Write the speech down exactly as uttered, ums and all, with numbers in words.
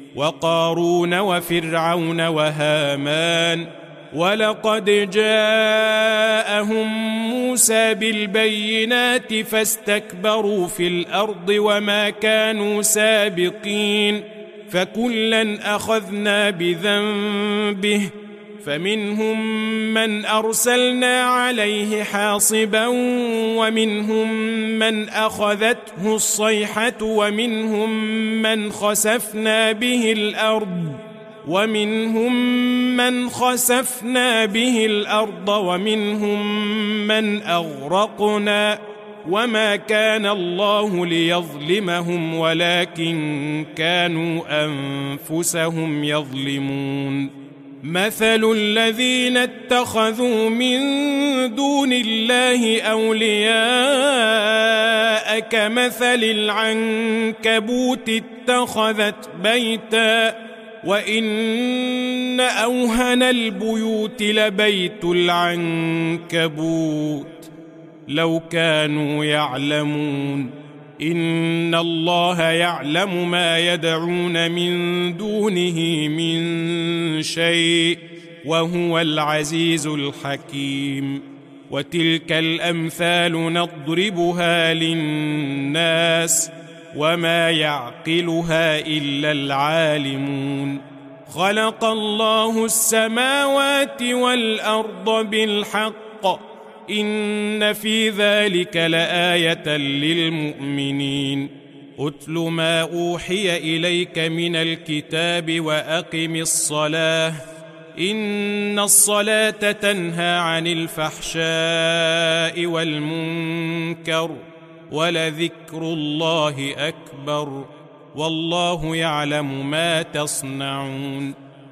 وقارون وفرعون وهامان. ولقد جاءهم موسى بالبينات فاستكبروا في الأرض وما كانوا سابقين، فكلا أخذنا بذنبه، فمنهم من أرسلنا عليه حاصبا، ومنهم من أخذته الصيحة، ومنهم من خسفنا به الأرض ومنهم من خسفنا به الأرض ومنهم من أغرقنا، وما كان الله ليظلمهم ولكن كانوا أنفسهم يظلمون. مثل الذين اتخذوا من دون الله أولياء كمثل العنكبوت اتخذت بيتا، وإن أوهن البيوت لبيت العنكبوت لو كانوا يعلمون. إن الله يعلم ما يدعون من دونه من شيء وهو العزيز الحكيم. وتلك الأمثال نضربها للناس وما يعقلها إلا العالمون. خلق الله السماوات والأرض بالحق، إن في ذلك لآية للمؤمنين. أتل ما أوحي إليك من الكتاب وأقم الصلاة، إن الصلاة تنهى عن الفحشاء والمنكر، ولذكر الله أكبر، والله يعلم ما تصنعون.